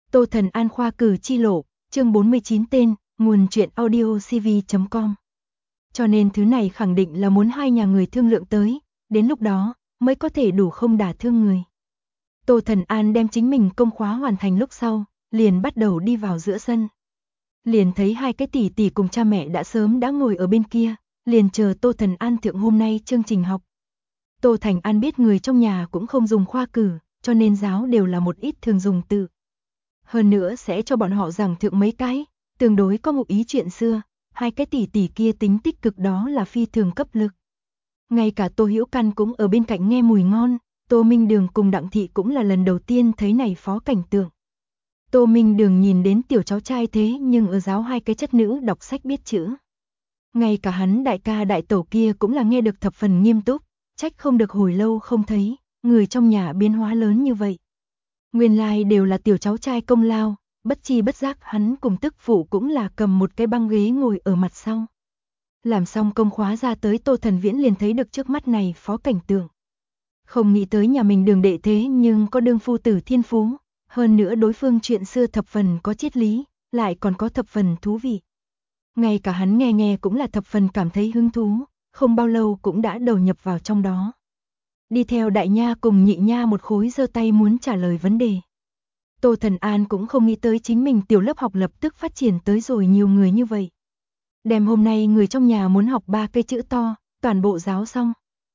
Tô Thần An khoa cử chi lộ, chương 49 tên, nguồn truyện audio cv.com. Cho nên thứ này khẳng định là muốn hai nhà người thương lượng tới, đến lúc đó mới có thể đủ không đả thương người. Tô Thần An đem chính mình công khóa hoàn thành lúc sau, liền bắt đầu đi vào giữa sân. Liền thấy hai cái tỷ tỷ cùng cha mẹ đã sớm đã ngồi ở bên kia, liền chờ Tô Thần An thượng hôm nay chương trình học. Tô Thành An biết người trong nhà cũng không dùng khoa cử, cho nên giáo đều là một ít thường dùng từ. Hơn nữa sẽ cho bọn họ giảng thượng mấy cái, tương đối có ngụ ý chuyện xưa, hai cái tỷ tỷ kia tính tích cực đó là phi thường cấp lực. Ngay cả Tô Hữu Căn cũng ở bên cạnh nghe mùi ngon, Tô Minh Đường cùng Đặng Thị cũng là lần đầu tiên thấy này phó cảnh tượng. Tô Minh Đường nhìn đến tiểu cháu trai thế nhưng ở giáo hai cái chất nữ đọc sách biết chữ. Ngay cả hắn đại ca đại tẩu kia cũng là nghe được thập phần nghiêm túc, trách không được hồi lâu không thấy, người trong nhà biến hóa lớn như vậy. Nguyên lai đều là tiểu cháu trai công lao, bất chi bất giác hắn cùng tức phụ cũng là cầm một cái băng ghế ngồi ở mặt sau. Làm xong công khóa ra tới Tô Thần Viễn liền thấy được trước mắt này phó cảnh tượng. Không nghĩ tới nhà mình Đường đệ thế nhưng có đương phu tử thiên phú, hơn nữa đối phương chuyện xưa thập phần có triết lý, lại còn có thập phần thú vị. Ngay cả hắn nghe cũng là thập phần cảm thấy hứng thú, không bao lâu cũng đã đầu nhập vào trong đó. Đi theo đại nha cùng nhị nha một khối giơ tay muốn trả lời vấn đề. Tô Thần An cũng không nghĩ tới chính mình tiểu lớp học lập tức phát triển tới rồi nhiều người như vậy. Đem hôm nay người trong nhà muốn học 3 cây chữ to, toàn bộ giáo xong.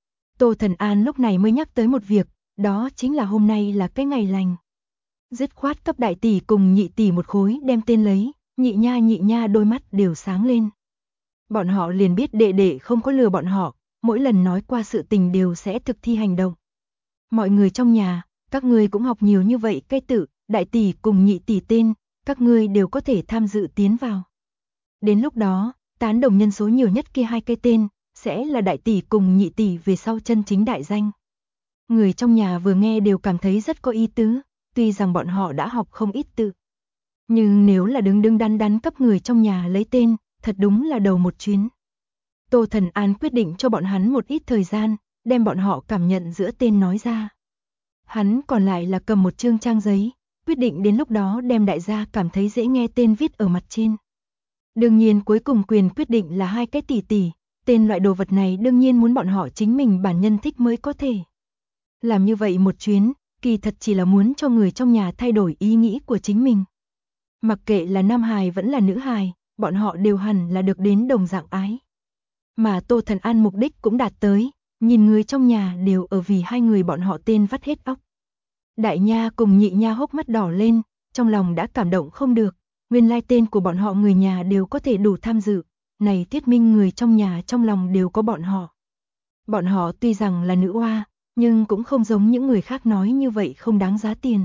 Tô Thần An lúc này mới nhắc tới một việc, đó chính là hôm nay là cái ngày lành. Dứt khoát cấp đại tỷ cùng nhị tỷ một khối đem tên lấy, nhị nha đôi mắt đều sáng lên. Bọn họ liền biết đệ đệ không có lừa bọn họ, mỗi lần nói qua sự tình đều sẽ thực thi hành động. Mọi người trong nhà, các ngươi cũng học nhiều như vậy cây tự, đại tỷ cùng nhị tỷ tên, các ngươi đều có thể tham dự tiến vào. Đến lúc đó, tán đồng nhân số nhiều nhất kia hai cây tên, sẽ là đại tỷ cùng nhị tỷ về sau chân chính đại danh. Người trong nhà vừa nghe đều cảm thấy rất có ý tứ, tuy rằng bọn họ đã học không ít tự. Nhưng nếu là đứng đắn đắn cấp người trong nhà lấy tên, thật đúng là đầu một chuyến. Tô Thần An quyết định cho bọn hắn một ít thời gian, đem bọn họ cảm nhận giữa tên nói ra. Hắn còn lại là cầm một chương trang giấy, quyết định đến lúc đó đem đại gia cảm thấy dễ nghe tên viết ở mặt trên. Đương nhiên cuối cùng quyền quyết định là hai cái tỷ tỷ, tên loại đồ vật này đương nhiên muốn bọn họ chính mình bản nhân thích mới có thể. Làm như vậy một chuyến, kỳ thật chỉ là muốn cho người trong nhà thay đổi ý nghĩ của chính mình. Mặc kệ là nam hài vẫn là nữ hài, bọn họ đều hẳn là được đến đồng dạng ái. Mà Tô Thần An mục đích cũng đạt tới, nhìn người trong nhà đều ở vì hai người bọn họ tên vắt hết óc. Đại nha cùng nhị nha hốc mắt đỏ lên, trong lòng đã cảm động không được, nguyên lai tên của bọn họ người nhà đều có thể đủ tham dự, này thuyết minh người trong nhà trong lòng đều có bọn họ. Bọn họ tuy rằng là nữ oa, nhưng cũng không giống những người khác nói như vậy không đáng giá tiền.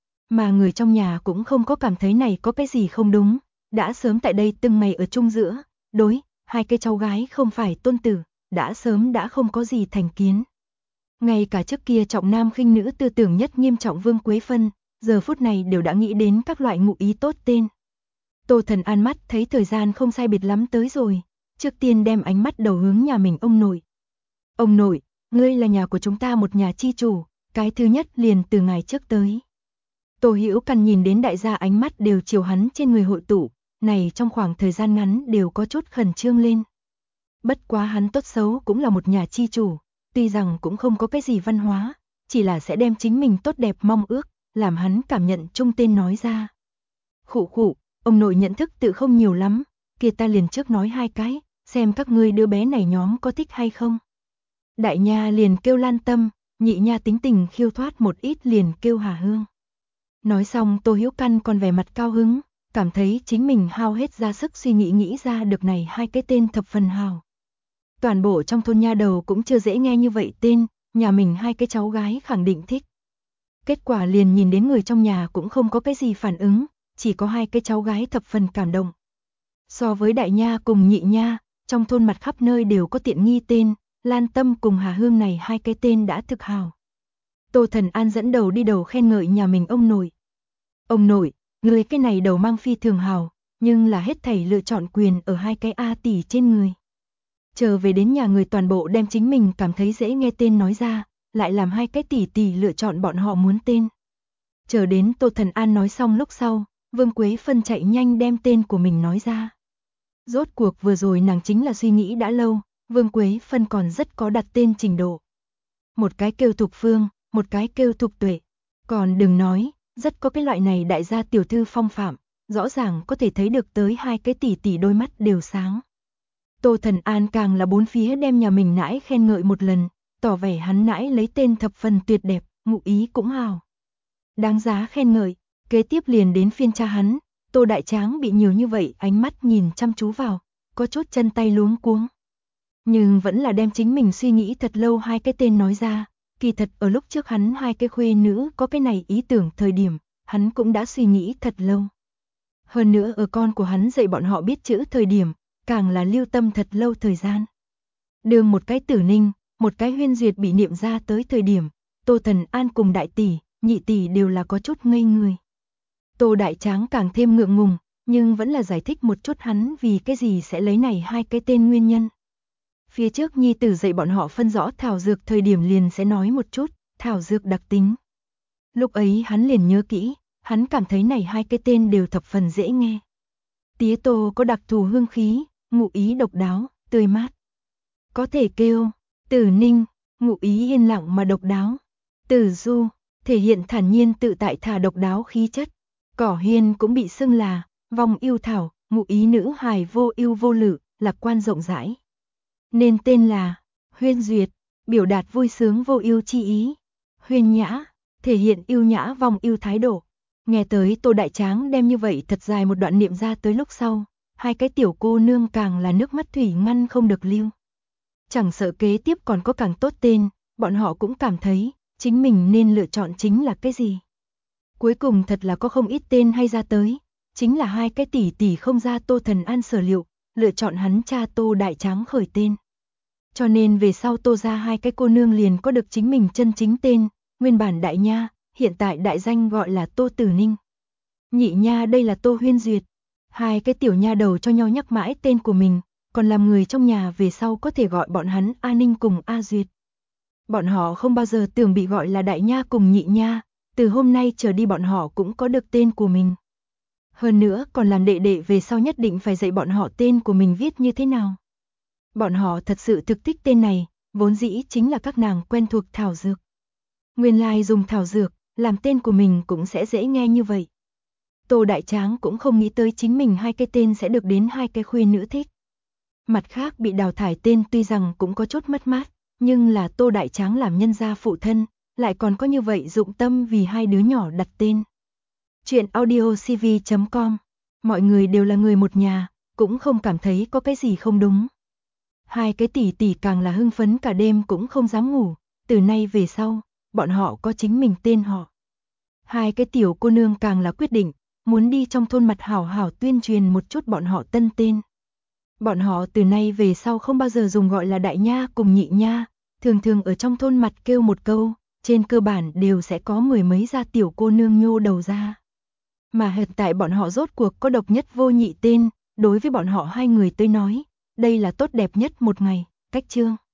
Mà người trong nhà cũng không có cảm thấy này có cái gì không đúng, đã sớm tại đây từng ngày ở chung giữa, đối, hai cái cháu gái không phải tôn tử, đã sớm đã không có gì thành kiến. Ngay cả trước kia trọng nam khinh nữ tư tưởng nhất nghiêm trọng Vương Quế Phân, giờ phút này đều đã nghĩ đến các loại ngụ ý tốt tên. Tô Thần An mắt thấy thời gian không sai biệt lắm tới rồi, trước tiên đem ánh mắt đầu hướng nhà mình ông nội. Ông nội, ngươi là nhà của chúng ta một nhà chi chủ, cái thứ nhất liền từ ngày trước tới. Tô Hữu Căn nhìn đến đại gia ánh mắt đều chiều hắn trên người hội tụ, này trong khoảng thời gian ngắn đều có chút khẩn trương lên. Bất quá hắn tốt xấu cũng là một nhà chi chủ, tuy rằng cũng không có cái gì văn hóa, chỉ là sẽ đem chính mình tốt đẹp mong ước, làm hắn cảm nhận chung tên nói ra. Khụ, ông nội nhận thức tự không nhiều lắm, kia ta liền trước nói hai cái, xem các ngươi đứa bé này nhóm có thích hay không. Đại nha liền kêu Lan Tâm, nhị nha tính tình khiêu thoát một ít liền kêu Hà Hương. Nói xong Tô Hữu Căn còn vẻ mặt cao hứng, cảm thấy chính mình hao hết ra sức suy nghĩ ra được này hai cái tên thập phần hào. Toàn bộ trong thôn nha đầu cũng chưa dễ nghe như vậy tên, nhà mình hai cái cháu gái khẳng định thích. Kết quả liền nhìn đến người trong nhà cũng không có cái gì phản ứng, chỉ có hai cái cháu gái thập phần cảm động. So với đại nha cùng nhị nha, trong thôn mặt khắp nơi đều có tiện nghi tên, Lan Tâm cùng Hà Hương này hai cái tên đã thực hào. Tô Thần An dẫn đầu đi đầu khen ngợi nhà mình ông nội. Ông nội, người cái này đầu mang phi thường hào, nhưng là hết thảy lựa chọn quyền ở hai cái A tỷ trên người. Chờ về đến nhà người toàn bộ đem chính mình cảm thấy dễ nghe tên nói ra, lại làm hai cái tỷ tỷ lựa chọn bọn họ muốn tên. Chờ đến Tô Thần An nói xong lúc sau, Vương Quế Phân chạy nhanh đem tên của mình nói ra. Rốt cuộc vừa rồi nàng chính là suy nghĩ đã lâu, Vương Quế Phân còn rất có đặt tên trình độ. Một cái kêu Thục Phương, một cái kêu Thục Tuệ. Còn đừng nói, rất có cái loại này đại gia tiểu thư phong phạm, rõ ràng có thể thấy được tới hai cái tỷ tỷ đôi mắt đều sáng. Tô Thần An càng là bốn phía đem nhà mình nãi khen ngợi một lần, tỏ vẻ hắn nãi lấy tên thập phần tuyệt đẹp, ngụ ý cũng hào. Đáng giá khen ngợi, kế tiếp liền đến phiên cha hắn, Tô Đại Tráng bị nhiều như vậy ánh mắt nhìn chăm chú vào, có chút chân tay luống cuống. Nhưng vẫn là đem chính mình suy nghĩ thật lâu hai cái tên nói ra, kỳ thật ở lúc trước hắn hai cái khuê nữ có cái này ý tưởng thời điểm, hắn cũng đã suy nghĩ thật lâu. Hơn nữa ở con của hắn dạy bọn họ biết chữ thời điểm, càng là lưu tâm thật lâu thời gian. Đường một cái Tử Ninh, một cái Huyên Duyệt bị niệm ra tới thời điểm, Tô Thần An cùng đại tỷ, nhị tỷ đều là có chút ngây người. Tô Đại Tráng càng thêm ngượng ngùng, nhưng vẫn là giải thích một chút hắn vì cái gì sẽ lấy này hai cái tên nguyên nhân. Phía trước nhi tử dạy bọn họ phân rõ thảo dược thời điểm liền sẽ nói một chút, thảo dược đặc tính. Lúc ấy hắn liền nhớ kỹ, hắn cảm thấy này hai cái tên đều thập phần dễ nghe. Tía tô có đặc thù hương khí, ngụ ý độc đáo, tươi mát. Có thể kêu, Tử Ninh, ngụ ý yên lặng mà độc đáo. Tử Du, thể hiện thản nhiên tự tại thả độc đáo khí chất. Cỏ Hiên cũng bị xưng là vong yêu thảo, ngụ ý nữ hài vô ưu vô lự, lạc quan rộng rãi. Nên tên là Huyên Duyệt, biểu đạt vui sướng vô ưu chi ý. Huyên Nhã, thể hiện yêu nhã vong yêu thái độ. Nghe tới Tô Đại Tráng đem như vậy thật dài một đoạn niệm ra tới lúc sau, hai cái tiểu cô nương càng là nước mắt thủy ngăn không được lưu. Chẳng sợ kế tiếp còn có càng tốt tên, bọn họ cũng cảm thấy chính mình nên lựa chọn chính là cái gì. Cuối cùng thật là có không ít tên hay ra tới, chính là hai cái tỷ tỷ không ra Tô Thần An sở liệu, lựa chọn hắn cha Tô Đại Tráng khởi tên. Cho nên về sau Tô ra hai cái cô nương liền có được chính mình chân chính tên, nguyên bản Đại Nha, hiện tại đại danh gọi là Tô Tử Ninh. Nhị Nha đây là Tô Huyên Duyệt. Hai cái tiểu nha đầu cho nhau nhắc mãi tên của mình, còn làm người trong nhà về sau có thể gọi bọn hắn A Ninh cùng A Duyệt. Bọn họ không bao giờ tưởng bị gọi là Đại Nha cùng Nhị Nha, từ hôm nay trở đi bọn họ cũng có được tên của mình. Hơn nữa còn làm đệ đệ về sau nhất định phải dạy bọn họ tên của mình viết như thế nào. Bọn họ thật sự thực thích tên này, vốn dĩ chính là các nàng quen thuộc thảo dược. Nguyên lai dùng thảo dược, làm tên của mình cũng sẽ dễ nghe như vậy. Tô Đại Tráng cũng không nghĩ tới chính mình hai cái tên sẽ được đến hai cái khuê nữ thích. Mặt khác bị đào thải tên tuy rằng cũng có chút mất mát, nhưng là Tô Đại Tráng làm nhân gia phụ thân, lại còn có như vậy dụng tâm vì hai đứa nhỏ đặt tên. Chuyện audiocv.com, mọi người đều là người một nhà, cũng không cảm thấy có cái gì không đúng. Hai cái tỷ tỷ càng là hưng phấn cả đêm cũng không dám ngủ, từ nay về sau, bọn họ có chính mình tên họ. Hai cái tiểu cô nương càng là quyết định, muốn đi trong thôn mặt hảo hảo tuyên truyền một chút bọn họ tân tên. Bọn họ từ nay về sau không bao giờ dùng gọi là Đại Nha cùng Nhị Nha, thường thường ở trong thôn mặt kêu một câu, trên cơ bản đều sẽ có mười mấy gia tiểu cô nương nhô đầu ra. Mà hiện tại bọn họ rốt cuộc có độc nhất vô nhị tên, đối với bọn họ hai người tới nói, đây là tốt đẹp nhất một ngày, cách chương.